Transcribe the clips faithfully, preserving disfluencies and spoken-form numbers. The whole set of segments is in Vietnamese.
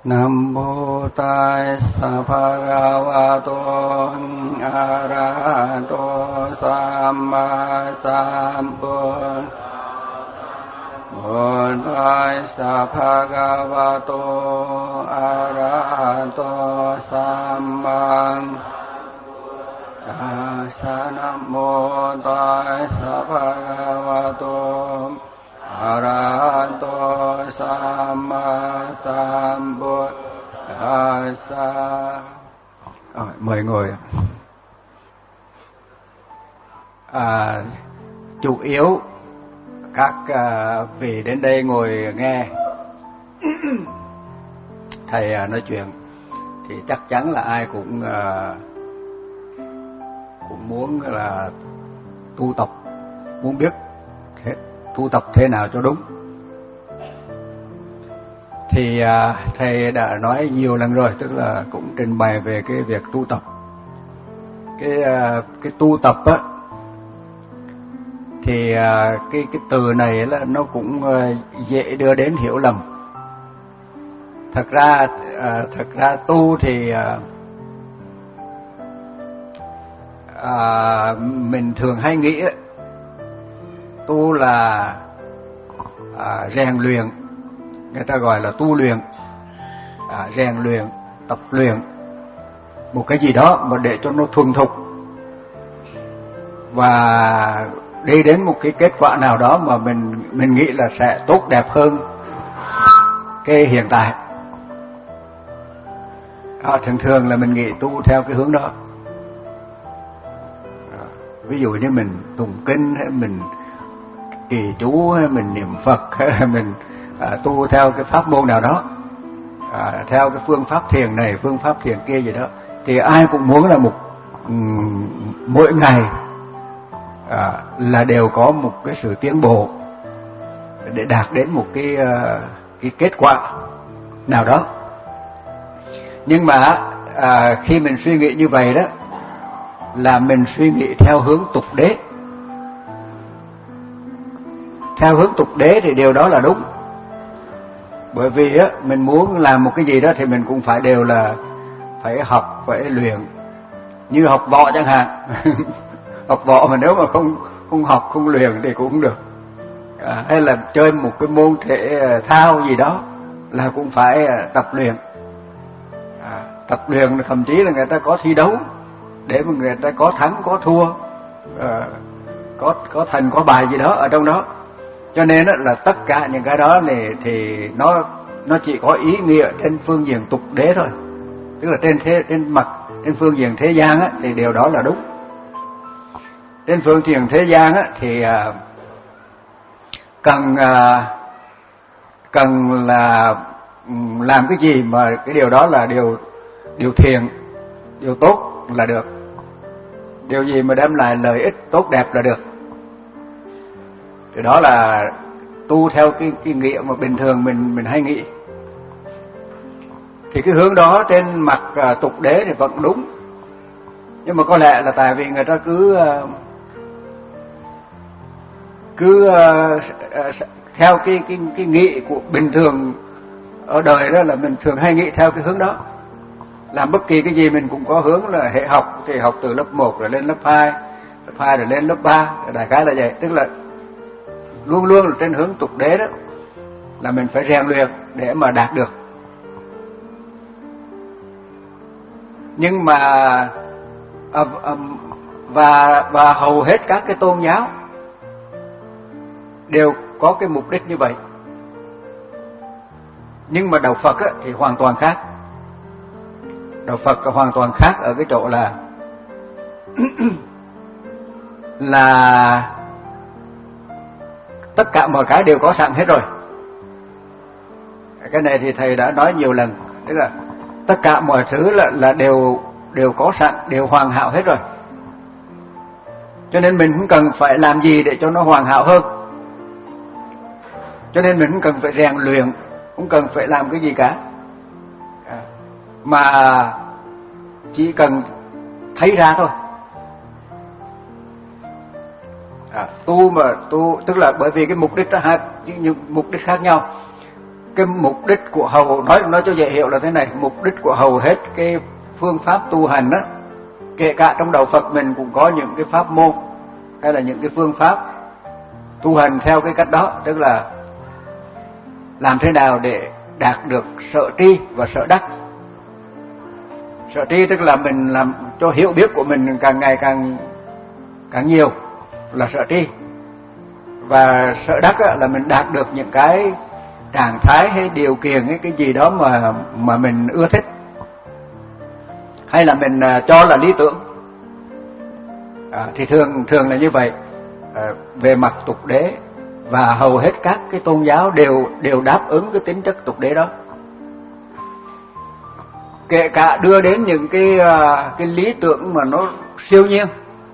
Nam mô Tassa Bhagavato Arahato Samma Sambuddhassa. Mô Tassa Bhagavato Arahato Samma Sambuddhassa. Nam mô Tassa Bhagavato Arahato Samma Sambuddhassa. À, mời ngồi. À, chủ yếu các uh, vị đến đây ngồi nghe thầy uh, nói chuyện thì chắc chắn là ai cũng uh, cũng muốn là tu tập, muốn biết thế, tu tập thế nào cho đúng. Thì uh, thầy đã nói nhiều lần rồi, tức là cũng trình bày về cái việc tu tập. Cái uh, cái tu tập á, thì uh, cái cái từ này là nó cũng uh, dễ đưa đến hiểu lầm. Thật ra uh, thật ra tu thì uh, uh, mình thường hay nghĩ uh, tu là uh, rèn luyện, người ta gọi là tu luyện, uh, rèn luyện, tập luyện một cái gì đó mà để cho nó thuần thục và đi đến một cái kết quả nào đó mà mình mình nghĩ là sẽ tốt đẹp hơn cái hiện tại. À, thường thường là mình nghĩ tu theo cái hướng đó. À, ví dụ như mình tụng kinh hay mình trì chú hay mình niệm Phật hay là mình à, tu theo cái pháp môn nào đó, à, theo cái phương pháp thiền này, phương pháp thiền kia gì đó, thì ai cũng muốn là một um, mỗi ngày À, là đều có một cái sự tiến bộ để đạt đến một cái uh, cái kết quả nào đó. Nhưng mà à, khi mình suy nghĩ như vậy đó là mình suy nghĩ theo hướng tục đế. Theo hướng tục đế thì điều đó là đúng. Bởi vì á, mình muốn làm một cái gì đó thì mình cũng phải đều là phải học, phải luyện. Như học võ chẳng hạn. Học võ mà nếu mà không không học, không luyện thì cũng không được. À, hay là chơi một cái môn thể thao gì đó là cũng phải tập luyện. À, tập luyện thậm chí là người ta có thi đấu để mà người ta có thắng có thua, à, có có thành có bài gì đó ở trong đó. Cho nên là tất cả những cái đó này thì nó nó chỉ có ý nghĩa trên phương diện tục đế thôi, tức là trên thế trên mặt trên phương diện thế gian á, thì điều đó là đúng. Trên phương diện thế gian á, thì uh, cần uh, cần là um, làm cái gì mà cái điều đó là điều điều thiện, điều tốt là được. Điều gì mà đem lại lợi ích tốt đẹp là được. Thì đó là tu theo cái cái nghĩa mà bình thường mình mình hay nghĩ. Thì cái hướng đó trên mặt uh, tục đế thì vẫn đúng. Nhưng mà có lẽ là tại vì người ta cứ uh, cứ uh, uh, theo cái cái cái nghĩ của bình thường ở đời đó, là mình thường hay nghĩ theo cái hướng đó. Làm bất kỳ cái gì mình cũng có hướng là hệ học thì học từ lớp một rồi lên lớp hai, lớp hai rồi lên lớp ba, đại khái là vậy. Tức là luôn luôn là trên hướng tục đế đó, là mình phải rèn luyện để mà đạt được. Nhưng mà à, à, và và hầu hết các cái tôn giáo đều có cái mục đích như vậy. Nhưng mà đạo Phật á, thì hoàn toàn khác. Đạo Phật hoàn toàn khác ở cái chỗ là là tất cả mọi cái đều có sẵn hết rồi. Cái này thì thầy đã nói nhiều lần, tức là tất cả mọi thứ là là đều đều có sẵn, đều hoàn hảo hết rồi. Cho nên mình không cần phải làm gì để cho nó hoàn hảo hơn. Cho nên mình không cần phải rèn luyện, không cần phải làm cái gì cả, mà chỉ cần thấy ra thôi. À, tu mà tu tức là bởi vì cái mục đích đó hai những mục đích khác nhau. cái mục đích của hầu, nói nói cho dễ hiểu là thế này, mục đích của hầu hết cái phương pháp tu hành á, kể cả trong đạo Phật mình cũng có những cái pháp môn hay là những cái phương pháp tu hành theo cái cách đó, tức là làm thế nào để đạt được sở tri và sở đắc. Sở tri tức là mình làm cho hiểu biết của mình càng ngày càng càng nhiều là sở tri, và sở đắc là mình đạt được những cái trạng thái hay điều kiện hay cái gì đó mà mà mình ưa thích, hay là mình cho là lý tưởng. À, thì thường thường là như vậy. À, về mặt tục đế, và hầu hết các cái tôn giáo đều đều đáp ứng cái tính chất tục đế đó, kể cả đưa đến những cái cái lý tưởng mà nó siêu nhiên.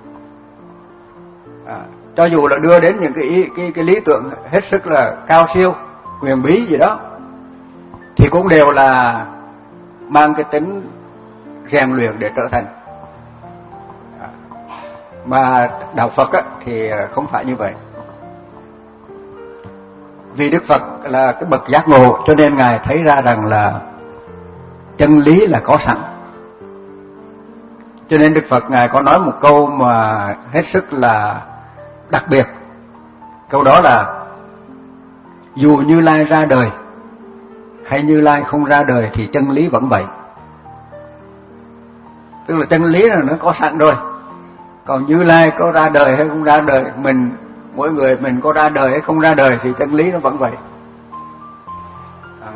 À, cho dù là đưa đến những cái cái cái lý tưởng hết sức là cao siêu, huyền bí gì đó, thì cũng đều là mang cái tính rèn luyện để trở thành. À, mà đạo Phật á, thì không phải như vậy. Vì Đức Phật là cái bậc giác ngộ, cho nên Ngài thấy ra rằng là chân lý là có sẵn. Cho nên Đức Phật Ngài có nói một câu mà hết sức là đặc biệt. Câu đó là: dù Như Lai ra đời hay Như Lai không ra đời thì chân lý vẫn vậy. Tức là chân lý là nó có sẵn rồi. Còn Như Lai có ra đời hay không ra đời, mình mỗi người mình có ra đời hay không ra đời thì chân lý nó vẫn vậy. À,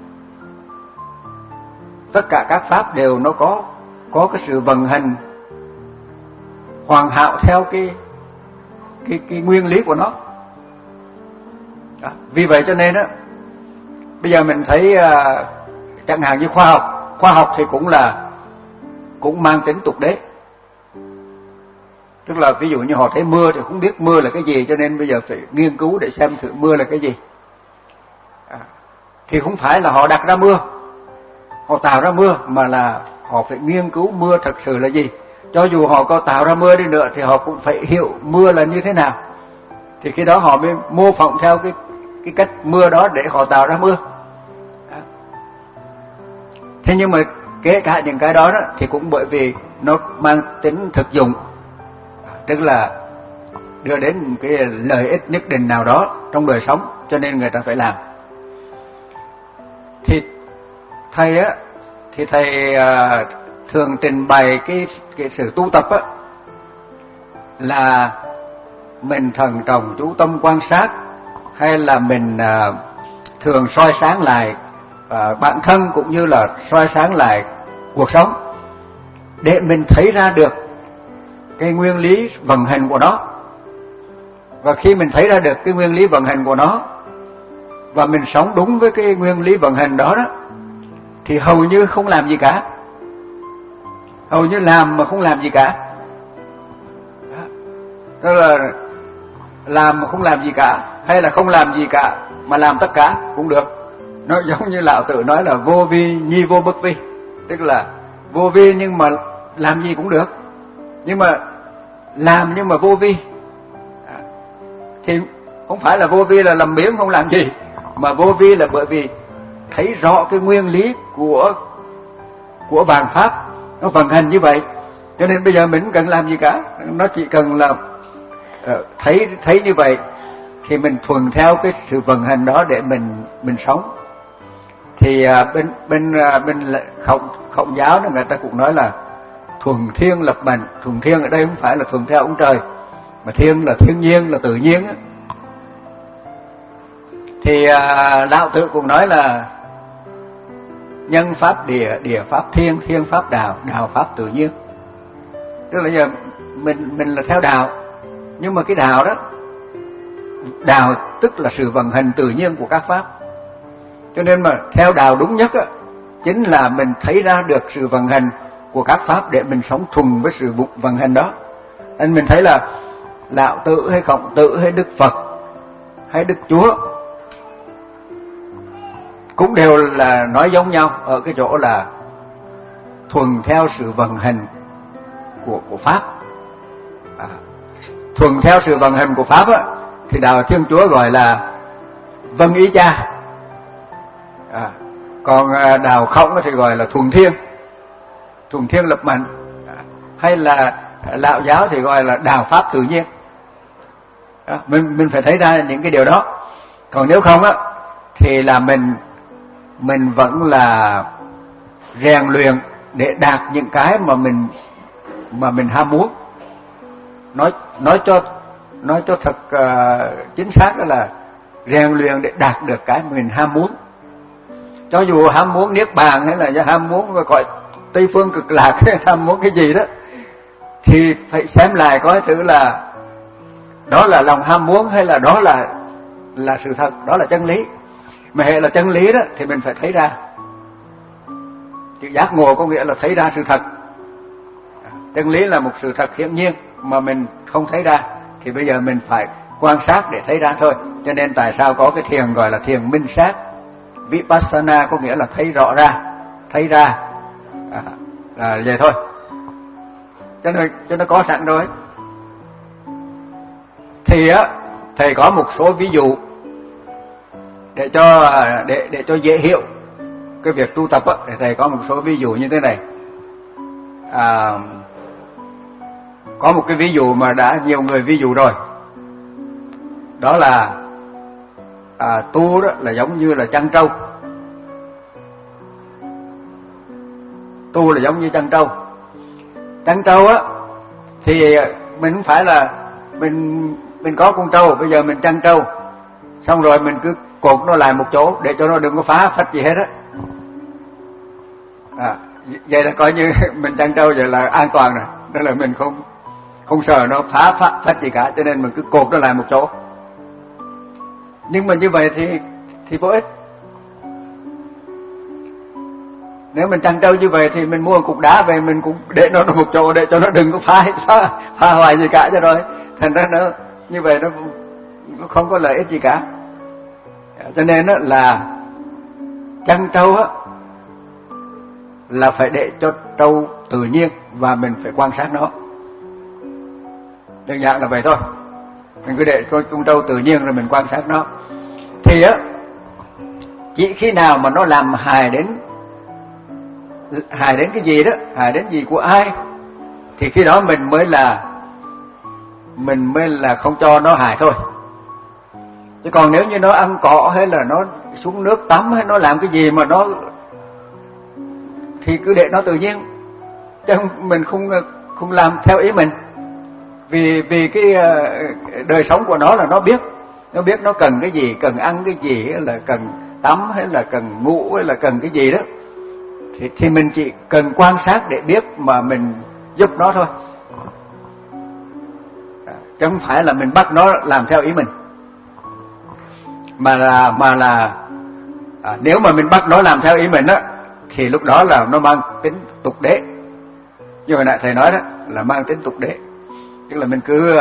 tất cả các pháp đều nó có có cái sự vận hành hoàn hảo theo cái cái cái nguyên lý của nó. À, vì vậy cho nên á, bây giờ mình thấy à, chẳng hạn như khoa học, khoa học thì cũng là cũng mang tính tục đế. Tức là ví dụ như họ thấy mưa thì không biết mưa là cái gì, cho nên bây giờ phải nghiên cứu để xem thử mưa là cái gì. À, thì không phải là họ đặt ra mưa, họ tạo ra mưa, mà là họ phải nghiên cứu mưa thật sự là gì. Cho dù họ có tạo ra mưa đi nữa thì họ cũng phải hiểu mưa là như thế nào. Thì khi đó họ mới mô phỏng theo cái cái cách mưa đó để họ tạo ra mưa. Đó. Thế nhưng mà kể cả những cái đó, đó thì cũng bởi vì nó mang tính thực dụng, tức là đưa đến một cái lợi ích nhất định nào đó trong đời sống, cho nên người ta phải làm. Thì thầy á, thì thầy à, thường trình bày cái cái sự tu tập á, là mình thận trọng chú tâm quan sát, hay là mình à, thường soi sáng lại à, bản thân cũng như là soi sáng lại cuộc sống, để mình thấy ra được cái nguyên lý vận hành của nó. Và khi mình thấy ra được cái nguyên lý vận hành của nó và mình sống đúng với cái nguyên lý vận hành đó đó, thì hầu như không làm gì cả, hầu như làm mà không làm gì cả. Đó là làm mà không làm gì cả, hay là không làm gì cả mà làm tất cả cũng được. Nó giống như Lão Tử nói là vô vi nhi vô bất vi, tức là vô vi nhưng mà làm gì cũng được, nhưng mà làm nhưng mà vô vi. À, thì không phải là vô vi là làm biếng không làm gì, mà vô vi là bởi vì thấy rõ cái nguyên lý của của vạn pháp nó vận hành như vậy, cho nên bây giờ mình không cần làm gì cả, nó chỉ cần là uh, thấy thấy như vậy thì mình thuần theo cái sự vận hành đó để mình mình sống. Thì uh, bên bên uh, bên Khổng Khổng giáo đó, người ta cũng nói là thuần thiên lập mệnh. Thuần thiên ở đây không phải là thuần theo ông trời, mà thiên là thiên nhiên, là tự nhiên á. Thì uh, Lão Tử cũng nói là nhân pháp địa, địa pháp thiên, thiên pháp đạo, đạo pháp tự nhiên. Tức là giờ mình mình là theo đạo, nhưng mà cái đạo đó, đạo tức là sự vận hành tự nhiên của các pháp. Cho nên mà theo đạo đúng nhất á, chính là mình thấy ra được sự vận hành của các pháp để mình sống thuần với sự vận hành đó. Nên mình thấy là Lão Tử hay Khổng Tử hay Đức Phật hay Đức Chúa cũng đều là nói giống nhau ở cái chỗ là thuần theo sự vận hành của của pháp. À, thuần theo sự vận hành của pháp á, thì đạo Thiên Chúa gọi là vâng ý Cha. À, còn à, đạo Khổng thì gọi là thuần thiên, thuần thiên lập mệnh, à, hay là đạo giáo thì gọi là đạo pháp tự nhiên. À, mình mình phải thấy ra những cái điều đó. Còn nếu không á thì là mình mình vẫn là rèn luyện để đạt những cái mà mình mà mình ham muốn. Nói nói cho nói cho thật uh, chính xác đó là rèn luyện để đạt được cái mình ham muốn. Cho dù ham muốn niết bàn hay là ham muốn gọi Tây phương cực lạc hay ham muốn cái gì đó thì phải xem lại coi thử là đó là lòng ham muốn hay là đó là là sự thật, đó là chân lý. Mà hệ là chân lý đó thì mình phải thấy ra. Chữ giác ngộ có nghĩa là thấy ra sự thật. Chân lý là một sự thật hiển nhiên mà mình không thấy ra, thì bây giờ mình phải quan sát để thấy ra thôi. Cho nên tại sao có cái thiền gọi là thiền minh sát, Vipassana có nghĩa là thấy rõ ra, thấy ra, à, là vậy thôi. Cho nên cho nó có sẵn rồi. Thì á thầy có một số ví dụ để cho để để cho dễ hiểu cái việc tu tập á, thì thầy có một số ví dụ như thế này. À, có một cái ví dụ mà đã nhiều người ví dụ rồi, đó là à, tu đó là giống như là chăn trâu. Tu là giống như chăn trâu. Chăn trâu á thì mình không phải là mình mình có con trâu, bây giờ mình chăn trâu xong rồi mình cứ cột nó lại một chỗ để cho nó đừng có phá phách gì hết á. À, vậy là coi như mình chăn trâu vậy là an toàn rồi, đó là mình không không sợ nó phá phách, phách gì cả, cho nên mình cứ cột nó lại một chỗ. Nhưng mà như vậy thì thì vô ích. Nếu mình chăn trâu như vậy thì mình mua một cục đá về mình cũng để nó một chỗ để cho nó đừng có phá phá, phá hoại gì cả cho rồi. Thành ra nó như vậy nó, nó không có lợi ích gì cả. Cho nên đó là chăn trâu á là phải để cho trâu tự nhiên và mình phải quan sát nó. Đơn giản là vậy thôi. Mình cứ để con trâu tự nhiên rồi mình quan sát nó. Thì á chỉ khi nào mà nó làm hại đến hại đến cái gì đó, hại đến gì của ai, thì khi đó mình mới là mình mới là không cho nó hại thôi. Chứ còn nếu như nó ăn cỏ hay là nó xuống nước tắm hay nó làm cái gì mà nó thì cứ để nó tự nhiên, chứ mình không không làm theo ý mình. Vì vì cái đời sống của nó là nó biết, nó biết nó cần cái gì, cần ăn cái gì, hay là cần tắm hay là cần ngủ hay là cần cái gì đó, thì thì mình chỉ cần quan sát để biết mà mình giúp nó thôi, chứ không phải là mình bắt nó làm theo ý mình. Mà là mà là à, nếu mà mình bắt nó làm theo ý mình á thì lúc đó là nó mang tính tục đế. Như hồi nãy thầy nói đó là mang tính tục đế, tức là mình cứ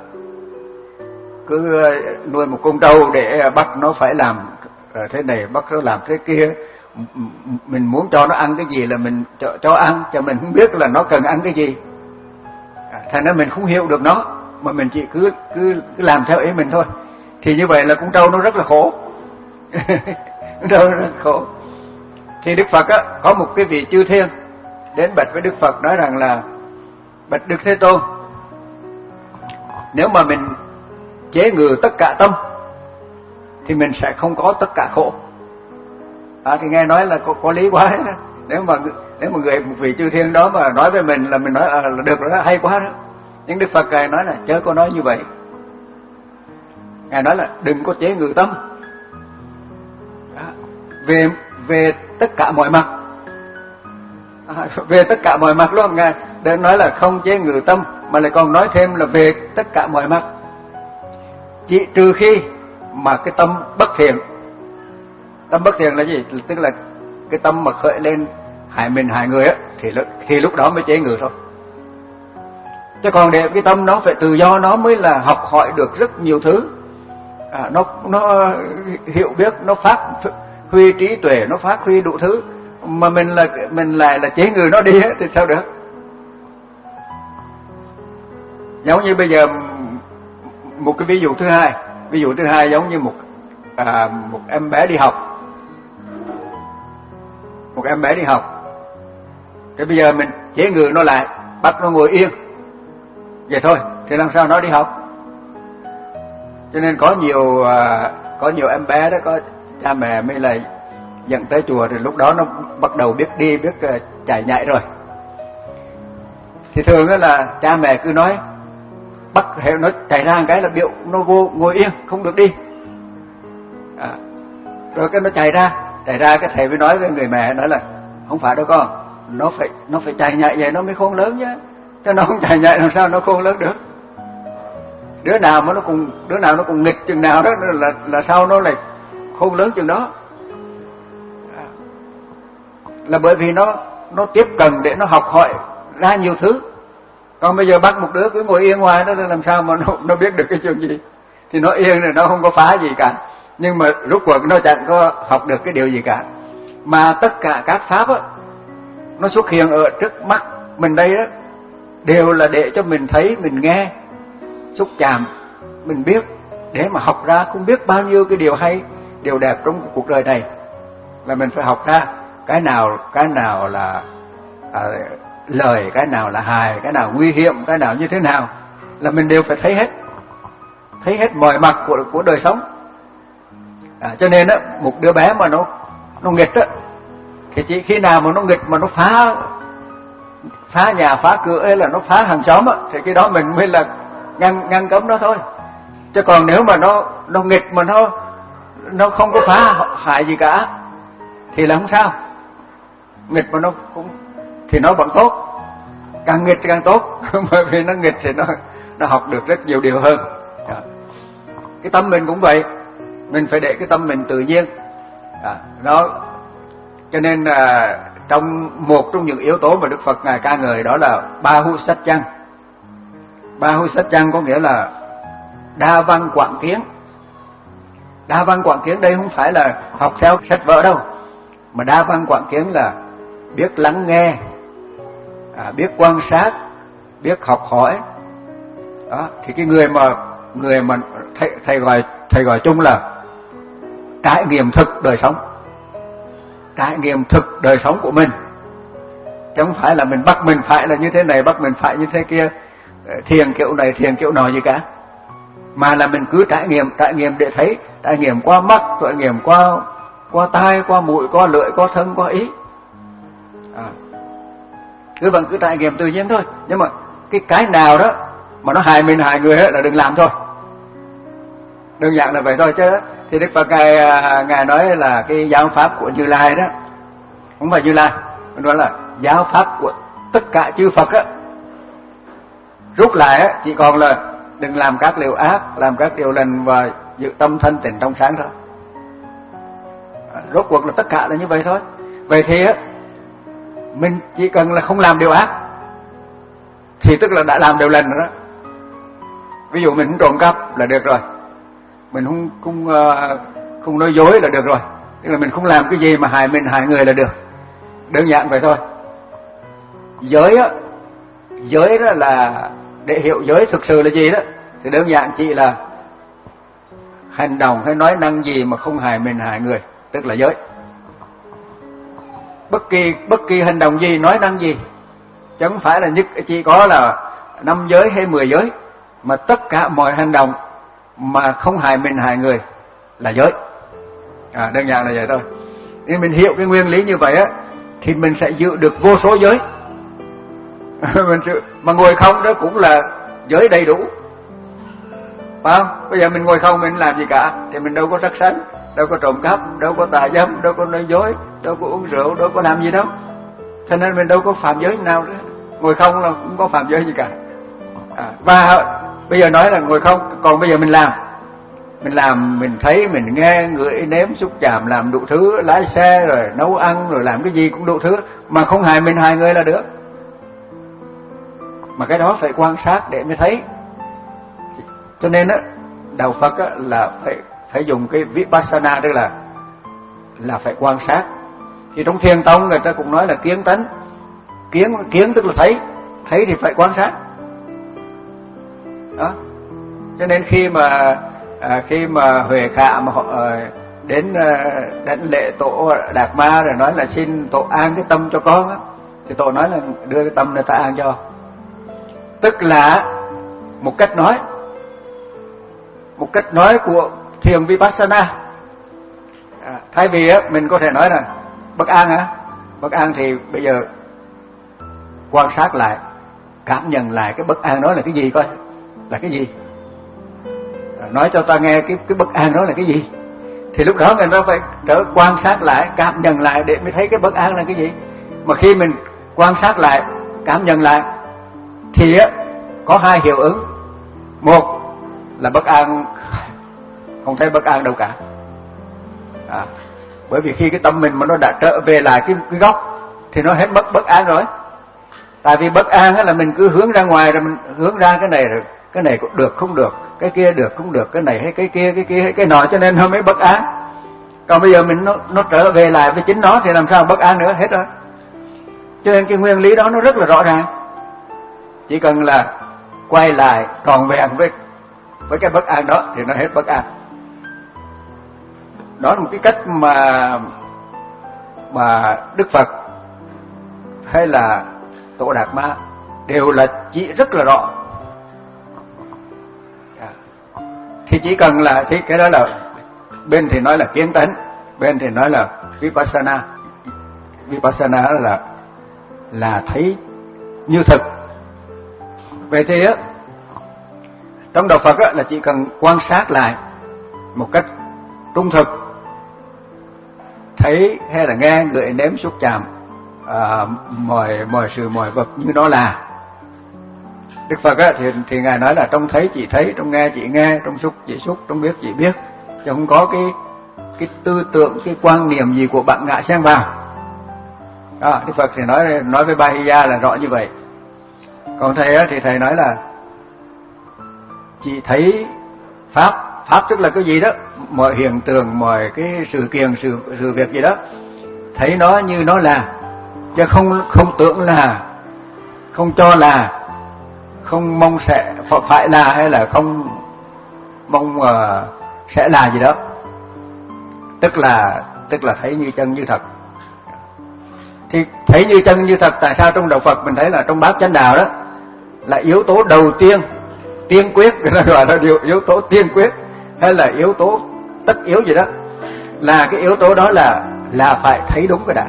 cứ nuôi một con trâu để bắt nó phải làm thế này, bắt nó làm thế kia. Mình muốn cho nó ăn cái gì là mình cho, cho ăn, cho mình không biết là nó cần ăn cái gì. À, thành ra mình không hiểu được nó, mà mình chỉ cứ cứ, cứ làm theo ý mình thôi. Thì như vậy là con trâu nó rất là khổ. Con trâu nó rất khổ. Thì Đức Phật á, có một cái vị chư thiên đến bạch với Đức Phật nói rằng là: bạch Đức Thế Tôn, nếu mà mình chế ngự tất cả tâm thì mình sẽ không có tất cả khổ. À, thì nghe nói là có, có lý quá đó. Nếu mà nếu mà người một vị chư thiên đó mà nói với mình là mình nói à, là được rồi đó, hay quá đó. Nhưng Đức Phật Ngài nói là chớ có nói như vậy. Ngài nói là đừng có chế ngự tâm. Đó. Về về tất cả mọi mặt. À, về tất cả mọi mặt luôn. Ngài đã nói là không chế ngự tâm, mà lại còn nói thêm là về tất cả mọi mặt. Chỉ trừ khi mà cái tâm bất thiện. Tâm bất thiện là gì? Tức là cái tâm mà khởi lên hại mình hại người á, thì thì lúc đó mới chế ngự thôi. Chứ còn để cái tâm nó phải tự do, nó mới là học hỏi được rất nhiều thứ. À, nó nó hiểu biết, nó phát huy trí tuệ, nó phát huy đủ thứ, mà mình là mình lại là chế ngự nó đi á, thì sao được? Giống như bây giờ một cái ví dụ thứ hai, ví dụ thứ hai giống như một à, một em bé đi học. một em bé đi học. Thế bây giờ mình chế ngự nó lại, bắt nó ngồi yên vậy thôi, thì làm sao nó đi học? Cho nên có nhiều có nhiều em bé đó, có cha mẹ mới là dẫn tới chùa, thì lúc đó nó bắt đầu biết đi, biết chạy nhảy rồi. Thì thường đó là cha mẹ cứ nói, bắt hệ nó chạy ra một cái là biểu nó vô ngồi yên, không được đi. À, rồi cái nó chạy ra, chạy ra cái thầy mới nói với người mẹ, nói là không phải đâu con, nó phải nó phải chạy nhảy vậy nó mới khôn lớn chứ. Chứ nó không chạy nhảy làm sao nó khôn lớn được. Đứa nào mà nó cùng đứa nào nó cùng nghịch chừng nào đó là là sao nó lại khôn lớn chừng đó. À, là bởi vì nó nó tiếp cận để nó học hỏi ra nhiều thứ. Còn bây giờ bắt một đứa cứ ngồi yên ngoài đó làm sao mà nó nó biết được cái chuyện gì. Thì nó yên rồi nó không có phá gì cả, nhưng mà rốt cuộc nó chẳng có học được cái điều gì cả. Mà tất cả các pháp á, nó xuất hiện ở trước mắt mình đây đó, đều là để cho mình thấy, mình nghe, xúc chạm, mình biết, để mà học ra không biết bao nhiêu cái điều hay, điều đẹp trong cuộc đời này. Là mình phải học ra cái nào cái nào là à, lời, cái nào là hài, cái nào nguy hiểm, cái nào như thế nào, là mình đều phải thấy hết, thấy hết mọi mặt của của đời sống. À, cho nên á, một đứa bé mà nó nó nghịch á, thì chỉ khi nào mà nó nghịch mà nó phá phá nhà phá cửa hay là nó phá hàng xóm á, thì cái đó mình mới là ngăn ngăn cấm nó thôi. Chứ còn nếu mà nó nó nghịch mà nó nó không có phá hại gì cả thì là không sao. Nghịch mà nó cũng thì nó vẫn tốt, càng nghịch càng tốt. Bởi vì nó nghịch thì nó nó học được rất nhiều điều hơn. Cái tâm mình cũng vậy, mình phải để cái tâm mình tự nhiên. À, đó cho nên là trong một trong những yếu tố mà Đức Phật ngài ca ngợi đó là ba hu sát chăng. Ba hu sát chăng có nghĩa là đa văn quảng kiến. Đa văn quảng kiến đây không phải là học theo sách vở đâu, mà đa văn quảng kiến là biết lắng nghe, à, biết quan sát, biết học hỏi. Đó, thì cái người mà người mà thầy, thầy gọi thầy gọi chung là trải nghiệm thực đời sống, trải nghiệm thực đời sống của mình, chứ không phải là mình bắt mình phải là như thế này, bắt mình phải như thế kia, thiền kiểu này thiền kiểu nọ gì cả, mà là mình cứ trải nghiệm, trải nghiệm để thấy, trải nghiệm qua mắt, trải nghiệm qua qua tai, qua mũi, qua lưỡi, qua thân, qua ý. À, cứ vẫn cứ trải nghiệm tự nhiên thôi. Nhưng mà cái cái nào đó mà nó hại mình hại người hết là đừng làm thôi. Đơn giản là vậy thôi. Chứ thì Đức Phật ngài ngài nói là cái giáo pháp của Như Lai đó, không phải Như Lai, nó là giáo pháp của tất cả chư Phật á, rút lại á chỉ còn là đừng làm các điều ác, làm các điều lành và giữ tâm thanh tịnh trong sáng thôi. Rốt cuộc là tất cả là như vậy thôi. Vậy thì á, mình chỉ cần là không làm điều ác thì tức là đã làm điều lành rồi đó. Ví dụ mình không trộm cắp là được rồi, mình không không không nói dối là được rồi, tức là mình không làm cái gì mà hại mình hại người là được. Đơn giản vậy thôi. Giới á, giới đó là để hiểu giới thực sự là gì đó, thì đơn giản chỉ là hành động hay nói năng gì mà không hại mình hại người, tức là giới. Bất kỳ bất kỳ hành động gì, nói năng gì, chứ không phải là nhất chỉ có là năm giới hay mười giới, mà tất cả mọi hành động mà không hại mình hại người là giới. À, đơn giản là vậy thôi. Nên mình hiểu cái nguyên lý như vậy á, thì mình sẽ giữ được vô số giới. Mình sự, mà ngồi không đó cũng là giới đầy đủ, phải không? Bây giờ mình ngồi không mình làm gì cả, thì mình đâu có sát sanh, đâu có trộm cắp, đâu có tà dâm, đâu có nói dối, đâu có uống rượu, đâu có làm gì đâu. Cho nên mình đâu có phạm giới nào nữa. Ngồi không là không có phạm giới gì cả. À, và bây giờ nói là ngồi không, còn bây giờ mình làm, mình làm, mình thấy, mình nghe, ngửi, nếm, xúc chạm, làm đủ thứ, lái xe rồi nấu ăn rồi làm cái gì cũng đủ thứ, mà không hại mình hại người là được. Mà cái đó phải quan sát để mới thấy. Cho nên á, đạo Phật á là phải phải dùng cái vipassana, tức là là phải quan sát. Thì trong Thiền tông người ta cũng nói là kiến tánh. Kiến kiến tức là thấy, thấy thì phải quan sát. Đó. Cho nên khi mà à, khi mà Huệ Khả mà họ à, đến đến lễ tổ Đạt Ma rồi nói là xin tổ an cái tâm cho con á, thì tổ nói là đưa cái tâm này ta an cho. Tức là một cách nói, một cách nói của thiền Vipassana. À, thay vì á mình có thể nói là bất an hả? Bất an thì bây giờ quan sát lại, cảm nhận lại cái bất an đó là cái gì coi, là cái gì? À, nói cho ta nghe cái cái bất an đó là cái gì? Thì lúc đó người ta phải trở quan sát lại, cảm nhận lại để mới thấy cái bất an là cái gì. Mà khi mình quan sát lại, cảm nhận lại thì á có hai hiệu ứng. Một là bất an, không thấy bất an đâu cả. À, bởi vì khi cái tâm mình mà nó đã trở về lại cái, cái gốc thì nó hết mất bất an rồi. Tại vì bất an là mình cứ hướng ra ngoài, rồi mình hướng ra cái này rồi cái này cũng được không được, cái kia được không được, cái này hay cái kia, cái kia hay cái nọ, cho nên nó mới bất an. Còn bây giờ mình nó, nó trở về lại với chính nó thì làm sao bất an nữa, hết rồi. Cho nên cái nguyên lý đó nó rất là rõ ràng. Chỉ cần là quay lại tròn vẹn với với cái bất an đó thì nó hết bất an. Đó là một cái cách mà mà Đức Phật hay là Tổ Đạt Ma đều là chỉ rất là rõ. Thì chỉ cần là thì cái đó là bên thì nói là kiến tánh, bên thì nói là Vipassana. Vipassana là là thấy như thực. Vậy thì á, trong đạo Phật á, là chỉ cần quan sát lại một cách trung thực, thấy hay là nghe, ngửi, nếm, xúc chạm à, mọi mọi sự mọi vật như nó là. Đức Phật á, thì thì ngài nói là trong thấy chỉ thấy, trong nghe chỉ nghe, trong xúc chỉ xúc, trong biết chỉ biết, chứ không có cái cái tư tưởng, cái quan niệm gì của bạn ngã xen vào. Đó, Đức Phật thì nói nói với Bahiya là rõ như vậy. Còn thầy á, thì thầy nói là chỉ thấy pháp, pháp tức là cái gì đó, mọi hiện tượng, mọi cái sự kiện, sự sự việc gì đó, thấy nó như nó là, chứ không không tưởng là, không cho là, không mong sẽ phải là, hay là không mong uh, sẽ là gì đó. Tức là tức là thấy như chân như thật. Thì thấy như chân như thật, tại sao trong đạo Phật mình thấy là trong bát chánh đạo đó là yếu tố đầu tiên, tiên quyết, người ta gọi là điều yếu tố tiên quyết hay là yếu tố tất yếu gì đó, là cái yếu tố đó là là phải thấy đúng cái đã.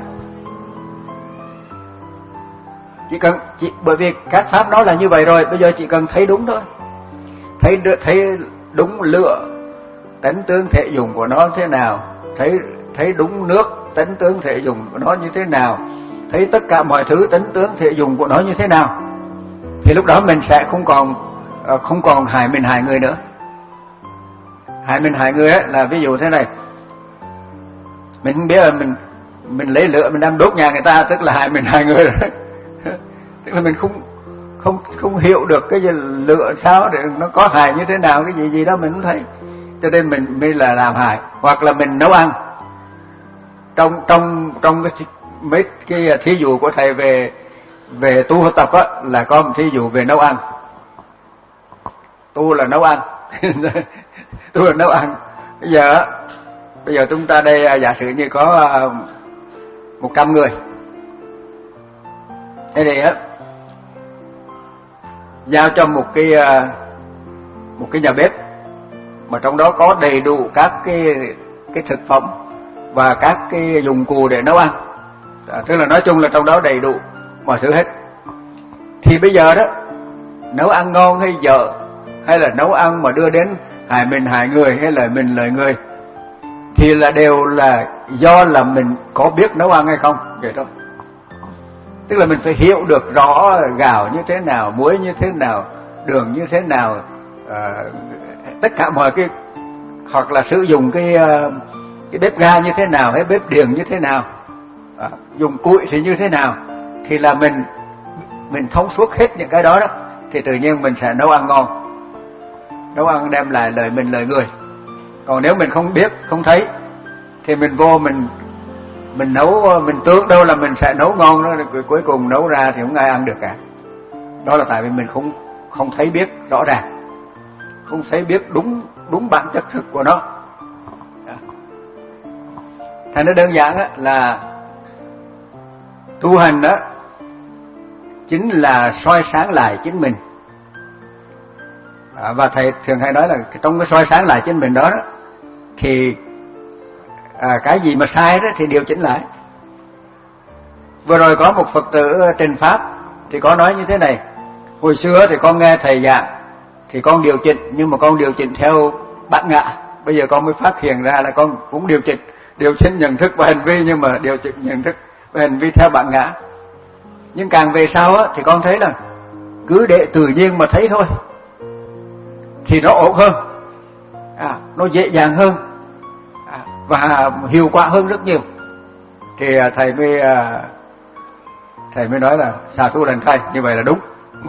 Chỉ cần chỉ, bởi vì các pháp nó là như vậy rồi, bây giờ chỉ cần thấy đúng thôi. Thấy thấy đúng lửa, tánh tướng thể dùng của nó thế nào, thấy thấy đúng nước, tánh tướng thể dùng của nó như thế nào, thấy tất cả mọi thứ tánh tướng thể dùng của nó như thế nào, thì lúc đó mình sẽ không còn không còn hại mình hại người nữa. Hại mình hại người ấy là ví dụ thế này, mình không biết là mình mình lấy lửa mình đem đốt nhà người ta, tức là hại mình hại người rồi. Tức là mình không không không hiểu được cái gì lửa sao để nó có hại như thế nào, cái gì gì đó mình không thấy, cho nên mình mới là làm hại. Hoặc là mình nấu ăn, trong trong trong cái mấy cái thí dụ của thầy về về tu tập á, là có một thí dụ về nấu ăn. Tu là nấu ăn. Tu là nấu ăn. Bây giờ bây giờ chúng ta đây giả sử như có một trăm người. Thế thì á, giao cho một cái một cái nhà bếp mà trong đó có đầy đủ các cái cái thực phẩm và các cái dụng cụ để nấu ăn. À, tức là nói chung là trong đó đầy đủ mọi thứ hết. Thì bây giờ đó, nấu ăn ngon hay dở, hay là nấu ăn mà đưa đến hại mình hại người, hay là mình lợi người, thì là đều là do là mình có biết nấu ăn hay không, vậy thôi. Tức là mình phải hiểu được rõ gạo như thế nào, muối như thế nào, đường như thế nào, à, tất cả mọi cái, hoặc là sử dụng cái cái bếp ga như thế nào, hay bếp điện như thế nào, à, dùng củi thì như thế nào, thì là mình mình thông suốt hết những cái đó đó, thì tự nhiên mình sẽ nấu ăn ngon, nấu ăn đem lại lợi mình lợi người. Còn nếu mình không biết, không thấy, thì mình vô mình mình nấu, mình tưởng đâu là mình sẽ nấu ngon đó, cuối cùng nấu ra thì không ai ăn được cả. Đó là tại vì mình không không thấy biết rõ ràng, không thấy biết đúng đúng bản chất thực của nó. Thành nó đơn giản á, là tu hành đó chính là soi sáng lại chính mình. À, và thầy thường hay nói là trong cái soi sáng lại chính mình đó, đó thì à, cái gì mà sai đó thì điều chỉnh lại. Vừa rồi có một Phật tử trình pháp thì có nói như thế này: hồi xưa thì con nghe thầy giảng thì con điều chỉnh, nhưng mà con điều chỉnh theo bản ngã. Bây giờ con mới phát hiện ra là con cũng điều chỉnh điều chỉnh nhận thức và hành vi, nhưng mà điều chỉnh nhận thức và hành vi theo bản ngã. Nhưng càng về sau á, thì con thấy là cứ để tự nhiên mà thấy thôi thì nó ổn hơn, à, nó dễ dàng hơn, à, và hiệu quả hơn rất nhiều. Thì thầy mới thầy mới nói là xà tu lần thầy, như vậy là đúng.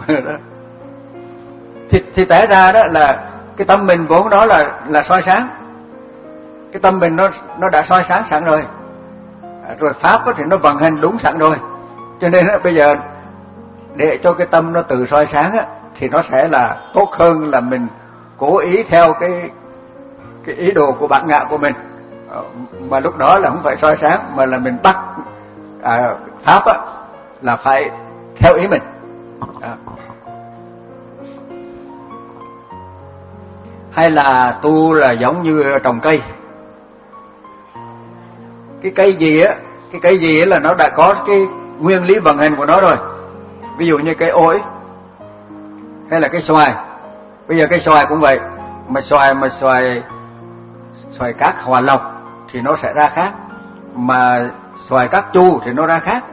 thì, thì té ra đó là cái tâm mình vốn đó là là soi sáng. Cái tâm mình nó nó đã soi sáng sẵn rồi, à, rồi pháp thì nó vận hành đúng sẵn rồi. Cho nên đó, bây giờ để cho cái tâm nó tự soi sáng á, thì nó sẽ là tốt hơn là mình cố ý theo cái cái ý đồ của bản ngã của mình, mà lúc đó là không phải soi sáng, mà là mình bắt à, pháp á, là phải theo ý mình. À. Hay là tu là giống như trồng cây. Cái cây gì á, cái cây gì á là nó đã có cái nguyên lý vận hành của nó rồi. Ví dụ như cây ổi hay là cây xoài. Bây giờ cây xoài cũng vậy, mà xoài mà xoài xoài cát hòa lộc thì nó sẽ ra khác, mà xoài cát chu thì nó ra khác.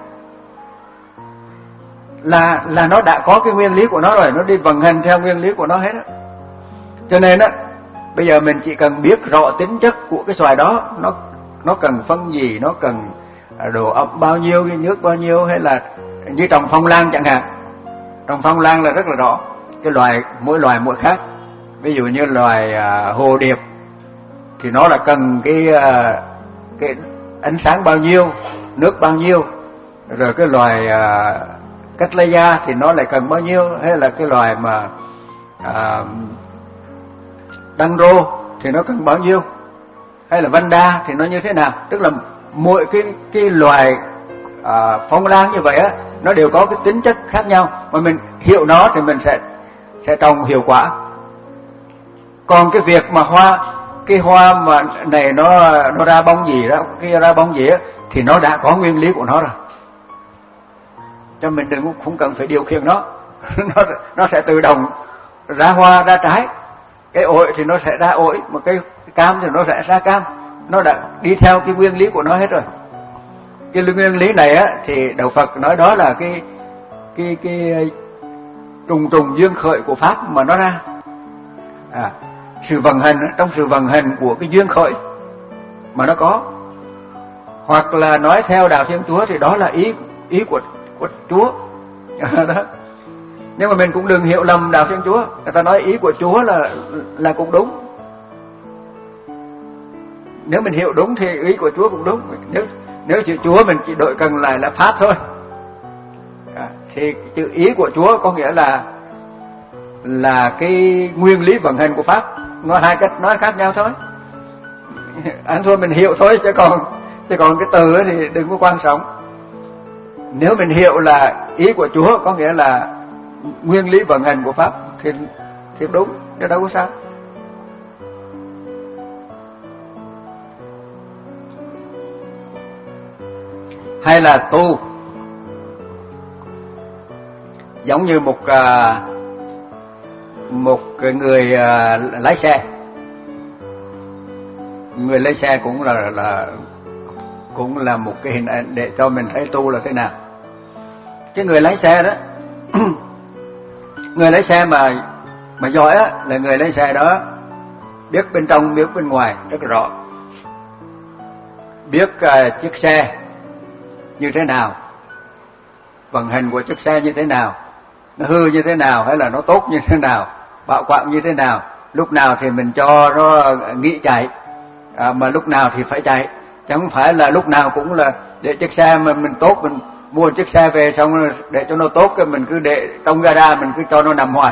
Là là nó đã có cái nguyên lý của nó rồi, nó đi vận hành theo nguyên lý của nó hết á. Cho nên á, bây giờ mình chỉ cần biết rõ tính chất của cái xoài đó, nó nó cần phân gì, nó cần độ ẩm bao nhiêu, cái nước bao nhiêu, hay là như trồng phong lan chẳng hạn. Trồng phong lan là rất là rõ, cái loài mỗi loài mỗi khác. Ví dụ như loài à, hồ điệp thì nó là cần cái à, cái ánh sáng bao nhiêu, nước bao nhiêu. Rồi cái loài à, cách lây da thì nó lại cần bao nhiêu, hay là cái loài mà à, đăng rô thì nó cần bao nhiêu, hay là vanda thì nó như thế nào. Tức là mỗi cái cái loài à, phong lan như vậy á, nó đều có cái tính chất khác nhau, mà mình hiểu nó thì mình sẽ sẽ trồng hiệu quả. Còn cái việc mà hoa, cái hoa mà này nó nó ra bông gì đó, kia ra bông gì á, thì nó đã có nguyên lý của nó rồi, cho mình đừng không cần phải điều khiển nó. nó nó sẽ tự động ra hoa ra trái. Cái ổi thì nó sẽ ra ổi, mà cái cam thì nó sẽ ra cam. Nó đã đi theo cái nguyên lý của nó hết rồi. Cái nguyên lý này á thì đạo Phật nói đó là cái cái cái trùng trùng duyên khởi của pháp mà nó ra. À, sự vận hành, trong sự vận hành của cái duyên khởi mà nó có. Hoặc là nói theo đạo Thiên Chúa thì đó là ý ý của của Chúa. Đó. Nhưng mà mình cũng đừng hiểu lầm đạo Thiên Chúa. Người ta nói ý của Chúa là là cũng đúng. Nếu mình hiểu đúng thì ý của Chúa cũng đúng. Nếu nếu chữ Chúa mình chỉ đổi cần lại là pháp thôi, à, thì chữ ý của Chúa có nghĩa là là cái nguyên lý vận hành của pháp. Nói hai cách nói khác nhau thôi. Ăn thua mình hiểu thôi, chứ còn chứ còn cái từ ấy thì đừng có quan trọng. Nếu mình hiểu là ý của Chúa có nghĩa là nguyên lý vận hành của pháp thì thì đúng, chứ đâu có sao. Hay là tu giống như một à, một người à, lái xe. Người lái xe cũng là là cũng là một cái hình ảnh để cho mình thấy tu là thế nào. Cái người lái xe đó, người lái xe mà mà giỏi á, là người lái xe đó biết bên trong biết bên ngoài rất rõ, biết uh, chiếc xe như thế nào, vận hành của chiếc xe như thế nào, nó hư như thế nào hay là nó tốt như thế nào, bảo quản như thế nào, lúc nào thì mình cho nó nghỉ chạy, à, mà lúc nào thì phải chạy, chứ không phải là lúc nào cũng là để chiếc xe mà mình tốt, mình mua chiếc xe về xong để cho nó tốt cái mình cứ để trong gara mình cứ cho nó nằm hoài.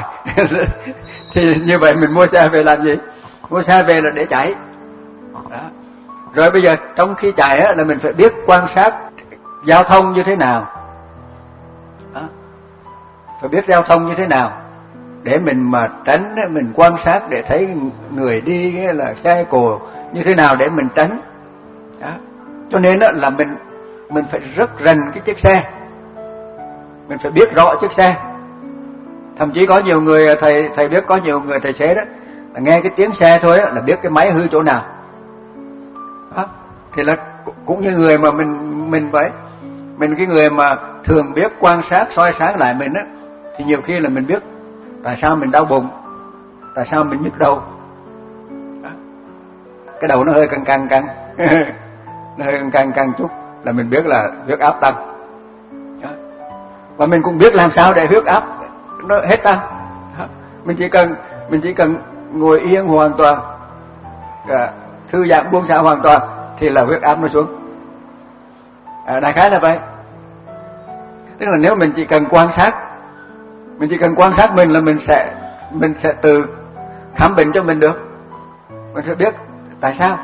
Thì như vậy mình mua xe về làm gì? Mua xe về là để chạy. Đó. Rồi bây giờ trong khi chạy á, là mình phải biết quan sát giao thông như thế nào, à, phải biết giao thông như thế nào để mình mà tránh, mình quan sát để thấy người đi là xe cộ như thế nào để mình tránh. Đó. Cho nên đó là mình mình phải rất rành cái chiếc xe, mình phải biết rõ chiếc xe. Thậm chí có nhiều người, thầy thầy biết có nhiều người tài xế đó là nghe cái tiếng xe thôi đó, là biết cái máy hư chỗ nào. Đó. Thì là cũng như người mà mình mình vậy, mình cái người mà thường biết quan sát soi sáng lại mình á, thì nhiều khi là mình biết tại sao mình đau bụng, tại sao mình nhức đầu. Đó. Cái đầu nó hơi căng căng căng nó hơi căng căng căng chút là mình biết là huyết áp tăng. Đó. Và mình cũng biết làm sao để huyết áp nó hết tăng. Đó. Mình chỉ cần mình chỉ cần ngồi yên hoàn toàn, à, thư giãn buông xả hoàn toàn thì là huyết áp nó xuống. À, đại khái là vậy. Tức là nếu mình chỉ cần quan sát, mình chỉ cần quan sát mình là mình sẽ mình sẽ tự khám bệnh cho mình được. Mình sẽ biết tại sao.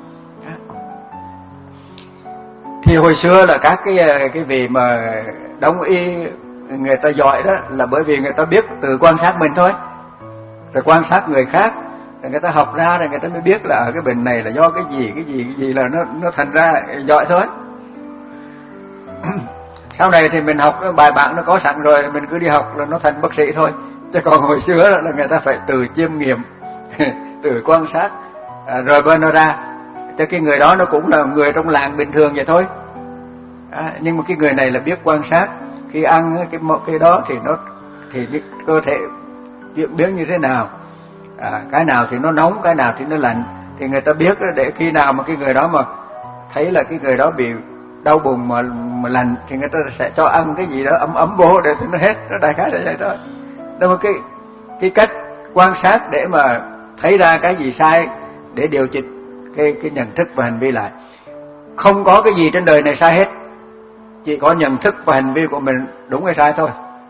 Thì hồi xưa là các cái cái vị mà đông y người ta giỏi đó là bởi vì người ta biết tự quan sát mình thôi, rồi quan sát người khác, rồi người ta học ra rồi người ta mới biết là cái bệnh này là do cái gì cái gì cái gì là nó nó thành ra giỏi thôi. Sau này thì mình học bài bản nó có sẵn rồi, mình cứ đi học là nó thành bác sĩ thôi. Chứ còn hồi xưa là người ta phải tự chiêm nghiệm tự quan sát, à, rồi bên nó ra. Cho cái người đó nó cũng là người trong làng bình thường vậy thôi. À, nhưng mà cái người này là biết quan sát, khi ăn cái cái đó thì nó thì cái cơ thể diễn biến như thế nào, à, cái nào thì nó nóng, cái nào thì nó lạnh, thì người ta biết để khi nào mà cái người đó mà thấy là cái người đó bị đau bụng mà mà lạnh thì người ta sẽ cho ăn cái gì đó ấm ấm vô để nó hết. Nó đại khái là vậy thôi. Đó là cái cái cách quan sát để mà thấy ra cái gì sai để điều chỉnh cái cái nhận thức và hành vi lại. Không có cái gì trên đời này sai hết, chỉ có nhận thức và hành vi của mình đúng hay sai thôi.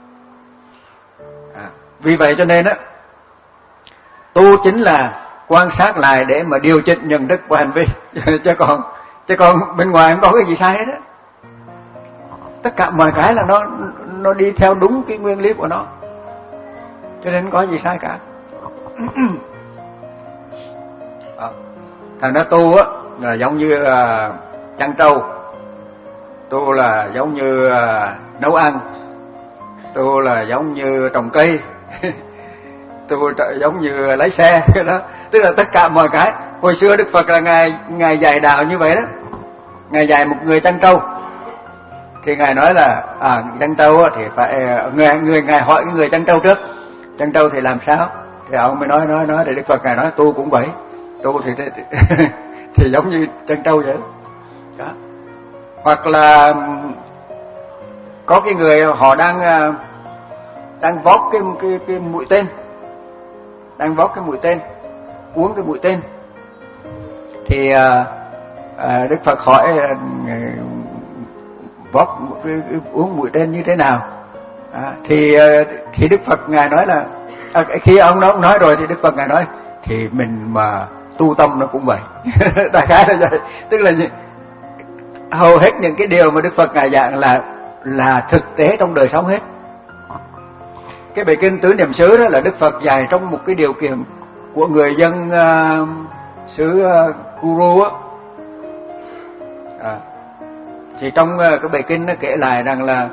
À, vì vậy cho nên á, tu chính là quan sát lại để mà điều chỉnh nhận thức và hành vi. chứ còn chứ còn bên ngoài không có cái gì sai hết á. Tất cả mọi cái là nó nó đi theo đúng cái nguyên lý của nó, cho nên không có gì sai cả. À, thằng đó tu á là giống như uh, chăn trâu, tu là giống như uh, nấu ăn, tu là giống như trồng cây, tu giống như lái xe. Đó, tức là tất cả mọi cái. Hồi xưa Đức Phật là ngài ngài dạy đạo như vậy đó. Ngài dạy một người chăn trâu thì ngài nói là à, chăn trâu thì phải người người ngài hỏi cái người chăn trâu trước, chăn trâu thì làm sao, thì ông mới nói nói nói thì Đức Phật ngài nói tu cũng vậy, tu thì thì, thì giống như chăn trâu vậy đó. Hoặc là có cái người họ đang đang vót cái cái cái mũi tên, đang vót cái mũi tên, uống cái mũi tên, thì à, à, Đức Phật hỏi à, vót uống mũi tên như thế nào. À, thì thì Đức Phật ngài nói là à, khi ông đó ông nói rồi thì Đức Phật ngài nói thì mình mà tu tâm nó cũng vậy. Đại khái là vậy. Tức là hầu hết những cái điều mà Đức Phật ngài giảng là là thực tế trong đời sống hết. Cái bài kinh Tứ Niệm xứ đó là Đức Phật dạy trong một cái điều kiện của người dân uh, xứ uh, Kuru á. À, thì trong uh, cái bài kinh nó kể lại rằng là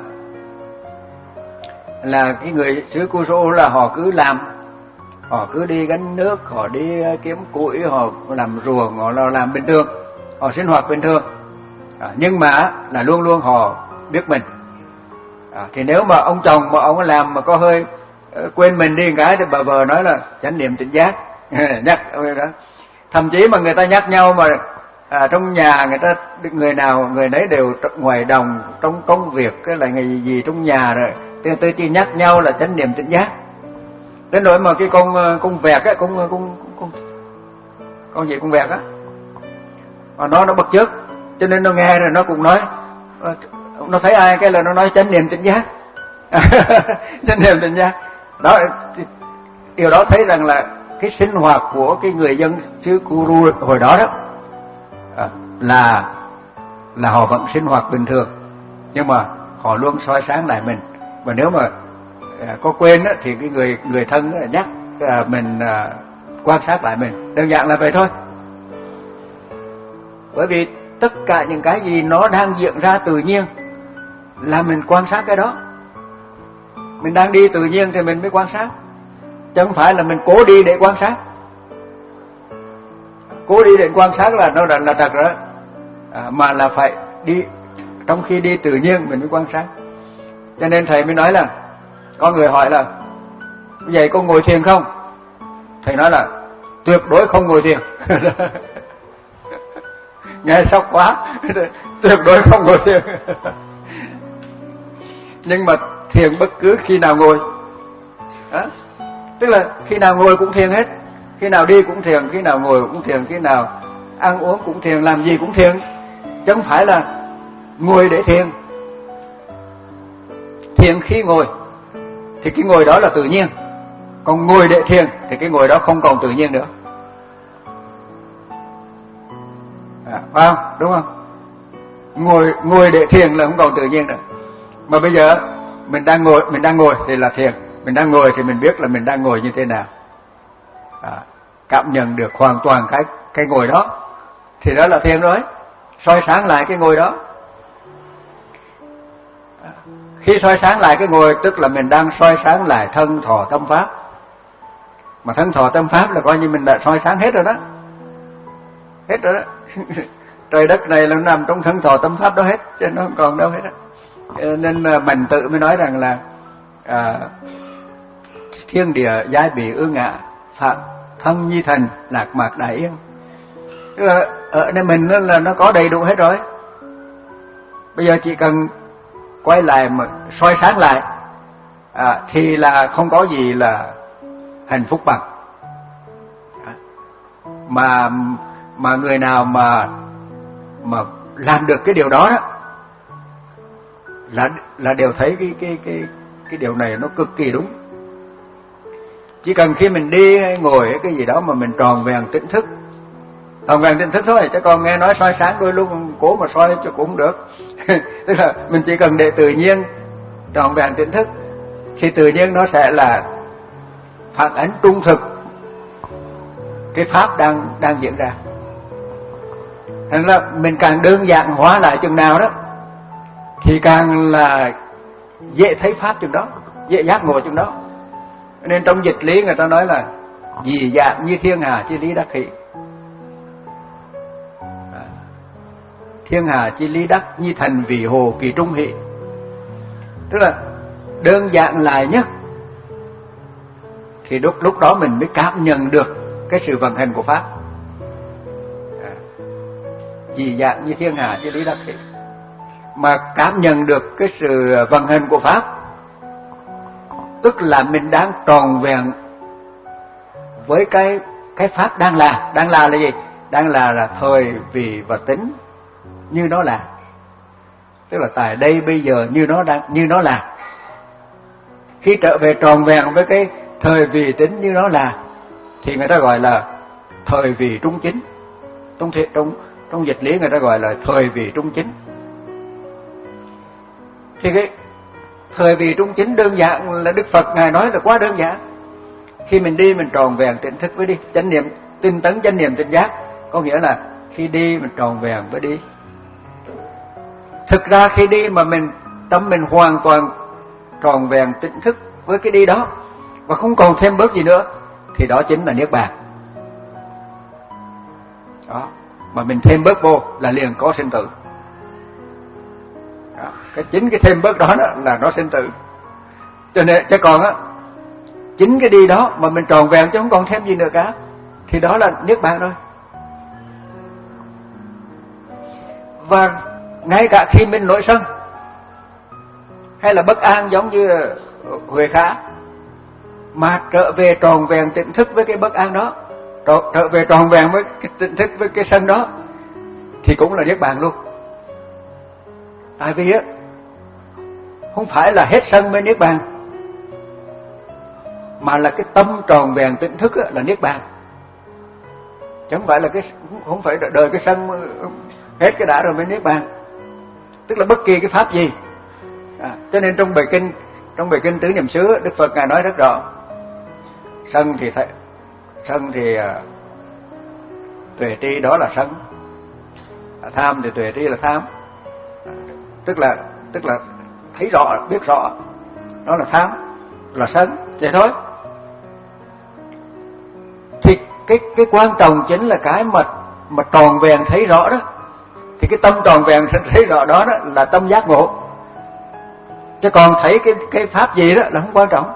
là cái người xứ Kuru là họ cứ làm, họ cứ đi gánh nước, họ đi kiếm củi, họ làm ruộng, họ làm bình thường, họ sinh hoạt bình thường. À, nhưng mà là luôn luôn họ biết mình. À, thì nếu mà ông chồng mà ông làm mà có hơi uh, quên mình đi cái thì bà vợ nói là chánh niệm tỉnh giác. Nhắc đó. Thậm chí mà người ta nhắc nhau mà à, trong nhà người ta người nào người nấy đều ngoài đồng trong công việc cái là ngày gì, gì trong nhà rồi tôi tôi chỉ nhắc nhau là chánh niệm tỉnh giác. Đến nỗi mà cái con con vẹt á, con con con con gì con vẹt á, mà nó nó bắt chước, cho nên nó nghe rồi nó cũng nói, nó thấy ai cái là nó nói chánh niệm tỉnh giác. Chánh niệm tỉnh giác đó. Điều đó thấy rằng là cái sinh hoạt của cái người dân xứ Kuru hồi đó đó, à, là là họ vẫn sinh hoạt bình thường, nhưng mà họ luôn soi sáng lại mình. Và nếu mà à, có quên á, thì cái người người thân á, nhắc à, mình à, quan sát lại mình, đơn giản là vậy thôi. Bởi vì tất cả những cái gì nó đang diễn ra tự nhiên là mình quan sát cái đó. Mình đang đi tự nhiên thì mình mới quan sát, chứ không phải là mình cố đi để quan sát. Cố đi để quan sát là nó là, là thật rồi đó. À, mà là phải đi trong khi đi tự nhiên mình mới quan sát. Cho nên thầy mới nói là có người hỏi là vậy có ngồi thiền không? Thầy nói là tuyệt đối không ngồi thiền. Nghe sốc quá. Tuyệt đối không ngồi thiền. Nhưng mà thiền bất cứ khi nào ngồi đó. Tức là khi nào ngồi cũng thiền hết, khi nào đi cũng thiền, khi nào ngồi cũng thiền, khi nào ăn uống cũng thiền, làm gì cũng thiền. Chứ không phải là ngồi để thiền. Thiền khi ngồi thì cái ngồi đó là tự nhiên, còn ngồi để thiền thì cái ngồi đó không còn tự nhiên nữa. À, phải không? Đúng không? Ngồi ngồi để thiền là không còn tự nhiên nữa. Mà bây giờ mình đang ngồi, mình đang ngồi thì là thiền. Mình đang ngồi thì mình biết là mình đang ngồi như thế nào. À, cảm nhận được hoàn toàn cái cái ngồi đó thì đó là thiền rồi. Soi sáng lại cái ngồi đó. À, khi soi sáng lại cái ngồi tức là mình đang soi sáng lại thân thọ tâm pháp. Mà thân thọ tâm pháp là coi như mình đã soi sáng hết rồi đó. Hết rồi đó. Trời đất này là nằm trong thân thọ tâm pháp đó hết, chứ nó không còn đâu hết á. Nên Bành Tự mới nói rằng là à, thiên địa giai bỉ ư ngã, phạm thân nhi thần lạc mạc đại yên. Tức là ở nơi mình nó là nó có đầy đủ hết rồi. Bây giờ chỉ cần quay lại mà soi sáng lại à, thì là không có gì là hạnh phúc bằng. Mà mà người nào mà mà làm được cái điều đó đó là là đều thấy cái cái cái cái điều này nó cực kỳ đúng. Chỉ cần khi mình đi hay ngồi hay cái gì đó mà mình tròn vẹn tỉnh thức, tròn vẹn tỉnh thức thôi, chứ còn nghe nói soi sáng đôi lúc cố mà soi cho cũng không được. Tức là mình chỉ cần để tự nhiên tròn vẹn tỉnh thức thì tự nhiên nó sẽ là phản ánh trung thực cái pháp đang đang diễn ra. Thành là mình càng đơn giản hóa lại chừng nào đó thì càng là dễ thấy pháp chừng đó, dễ giác ngộ chừng đó. Nên trong dịch lý người ta nói là dị dạng như thiên hà chi lý đắc hỷ, thiên hà chi lý đắc như thành vị hồ kỳ trung hỷ. Tức là đơn giản lại nhất thì lúc lúc đó mình mới cảm nhận được cái sự vận hành của pháp. Dị dạng như thiên hà chi lý đắc hỷ, mà cảm nhận được cái sự vận hành của pháp tức là mình đang tròn vẹn với cái cái pháp đang là. Đang là là gì? Đang là là thời vị và tính như nó là. Tức là tại đây bây giờ như nó đang như nó là. Khi trở về tròn vẹn với cái thời vị tính như nó là thì người ta gọi là thời vị trung chính. Trong trong trong dịch lý người ta gọi là thời vị trung chính. Thì cái thời vị trung chính đơn giản là Đức Phật Ngài nói là quá đơn giản. Khi mình đi mình tròn vẹn tỉnh thức với đi, chánh niệm tinh tấn, chánh niệm tỉnh giác, có nghĩa là khi đi mình tròn vẹn với đi. Thực ra khi đi mà mình tâm mình hoàn toàn tròn vẹn tỉnh thức với cái đi đó và không còn thêm bớt gì nữa thì đó chính là niết bàn. Đó, mà mình thêm bớt vô là liền có sinh tử. Đó, cái chính cái thêm bớt đó, đó là nó sinh tử. Cho nên chứ còn á, chính cái đi đó mà mình tròn vẹn chứ không còn thêm gì nữa cả thì đó là niết bàn rồi. Và ngay cả khi mình nổi sân hay là bất an giống như Huệ Khả mà trở về tròn vẹn tỉnh thức với cái bất an đó, trở về tròn vẹn với cái tỉnh thức với cái sân đó thì cũng là niết bàn luôn. Tại vì á không phải là hết sân mới niết bàn, mà là cái tâm tròn vẹn tỉnh thức là niết bàn, chứ không phải là cái không phải đợi cái sân hết cái đã rồi mới niết bàn. Tức là bất kỳ cái pháp gì. À, cho nên trong bài kinh trong bài kinh Tứ Niệm xứ, Đức Phật ngài nói rất rõ. Sân thì thấy, sân thì uh, tuệ tri đó là sân. À, tham thì tuệ tri là tham. À, tức là tức là thấy rõ, biết rõ đó là tham, là sân, vậy thôi. Thì cái cái quan trọng chính là cái mà mà tròn vẹn thấy rõ đó. Thì cái tâm tròn vẹn thấy rõ đó, đó là tâm giác ngộ. Chứ còn thấy cái cái pháp gì đó là không quan trọng.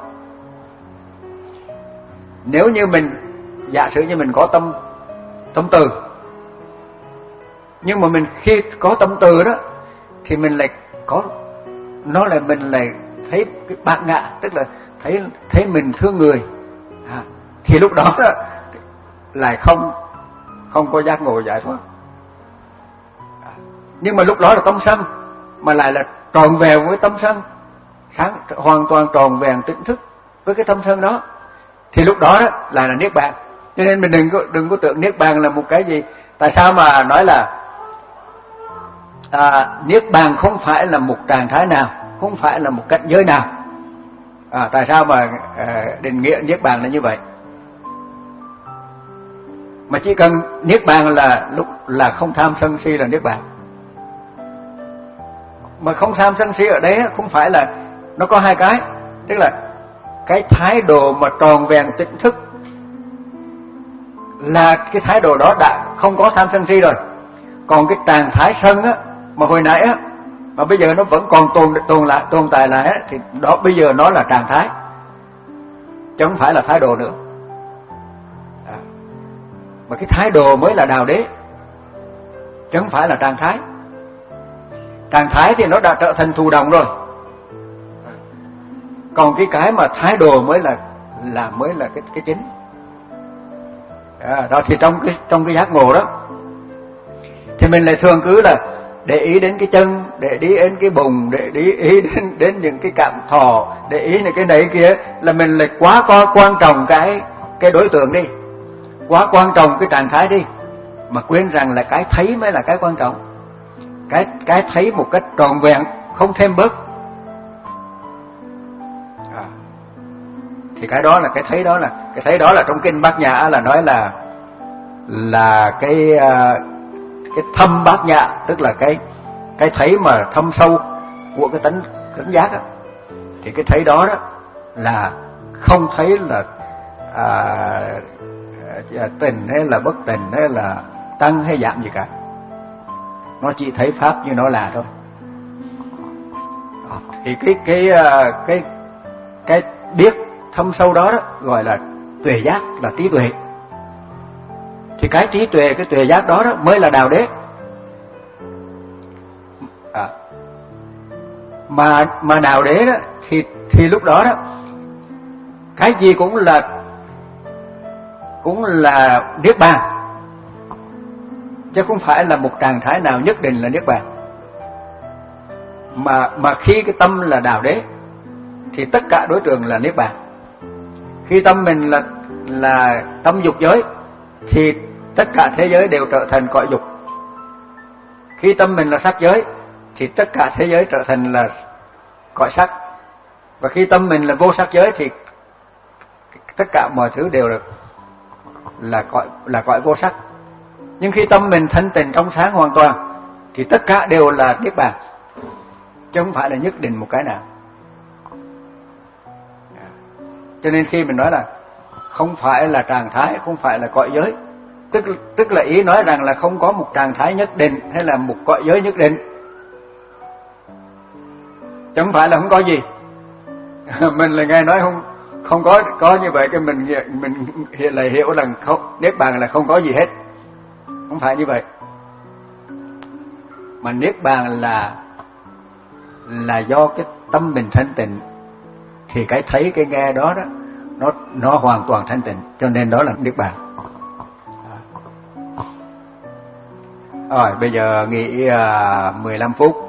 Nếu như mình giả sử như mình có tâm tâm từ, nhưng mà mình khi có tâm từ đó thì mình lại có nó là mình lại thấy cái bát ngã, tức là thấy thấy mình thương người. À, thì lúc đó, đó lại không không có giác ngộ giải thoát. À, nhưng mà lúc đó là tâm sân, mà lại là tròn vẹn với tâm sân, sáng hoàn toàn tròn vẹn tỉnh thức với cái tâm sân đó, thì lúc đó, đó là là niết bàn. Cho nên mình đừng có đừng có tưởng niết bàn là một cái gì. Tại sao mà nói là à, niết bàn không phải là một trạng thái nào, không phải là một cảnh giới nào. À, tại sao mà à, định nghĩa niết bàn là như vậy? Mà chỉ cần niết bàn là lúc là không tham sân si là niết bàn. Mà không tham sân si ở đấy không phải là nó có hai cái, tức là cái thái độ mà tròn vẹn tỉnh thức là cái thái độ đó đã không có tham sân si rồi. Còn cái trạng thái sân á mà hồi nãy á mà bây giờ nó vẫn còn tồn tồn lại tồn tại lại á, thì đó bây giờ nó là trạng thái chứ không phải là thái độ nữa. À, mà cái thái độ mới là đạo đế chứ không phải là trạng thái. Trạng thái thì nó đã trở thành thụ động rồi. Còn cái cái mà thái độ mới là là mới là cái cái chính. À, đó thì trong cái trong cái giác ngộ đó thì mình lại thường cứ là để ý đến cái chân, để ý đến cái bụng, để ý, ý đến đến những cái cảm thọ, để ý những cái đấy kia, là mình lại quá quá quan trọng cái cái đối tượng đi, quá quan trọng cái trạng thái đi, mà quên rằng là cái thấy mới là cái quan trọng. Cái cái thấy một cách trọn vẹn, không thêm bớt. À, thì cái đó là cái thấy đó là cái thấy đó là trong kinh Bát Nhã là nói là là cái cái thâm bát nhã, tức là cái cái thấy mà thâm sâu của cái tánh tánh giác đó. Thì cái thấy đó đó là không thấy là à, tình hay là bất tình hay là tăng hay giảm gì cả, nó chỉ thấy pháp như nó là thôi. Thì cái cái cái cái biết thâm sâu đó, đó gọi là tuệ giác, là trí tuệ. Thì cái trí tuệ, cái tuệ giác đó, đó mới là đạo đế. À, mà mà đạo đế đó thì thì lúc đó đó cái gì cũng là cũng là niết bàn, chứ không phải là một trạng thái nào nhất định là niết bàn. Mà mà khi cái tâm là đạo đế thì tất cả đối tượng là niết bàn. Khi tâm mình là là tâm dục giới thì tất cả thế giới đều trở thành cõi dục. Khi tâm mình là sắc giới thì tất cả thế giới trở thành là cõi sắc. Và khi tâm mình là vô sắc giới thì tất cả mọi thứ đều là là cõi là cõi vô sắc. Nhưng khi tâm mình thanh tịnh trong sáng hoàn toàn thì tất cả đều là niết bàn, chứ không phải là nhất định một cái nào. Cho nên khi mình nói là không phải là trạng thái, không phải là cõi giới, tức tức là ý nói rằng là không có một trạng thái nhất định hay là một cõi giới nhất định, chứ không phải là không có gì. Mình là nghe nói không không có có như vậy, cái mình mình hiện lại hiểu rằng không, niết bàn là không có gì hết. Không phải như vậy. Mà niết bàn là là do cái tâm mình thanh tịnh, thì cái thấy cái nghe đó đó nó nó hoàn toàn thanh tịnh, cho nên đó là niết bàn. Rồi bây giờ nghỉ uh, mười lăm phút.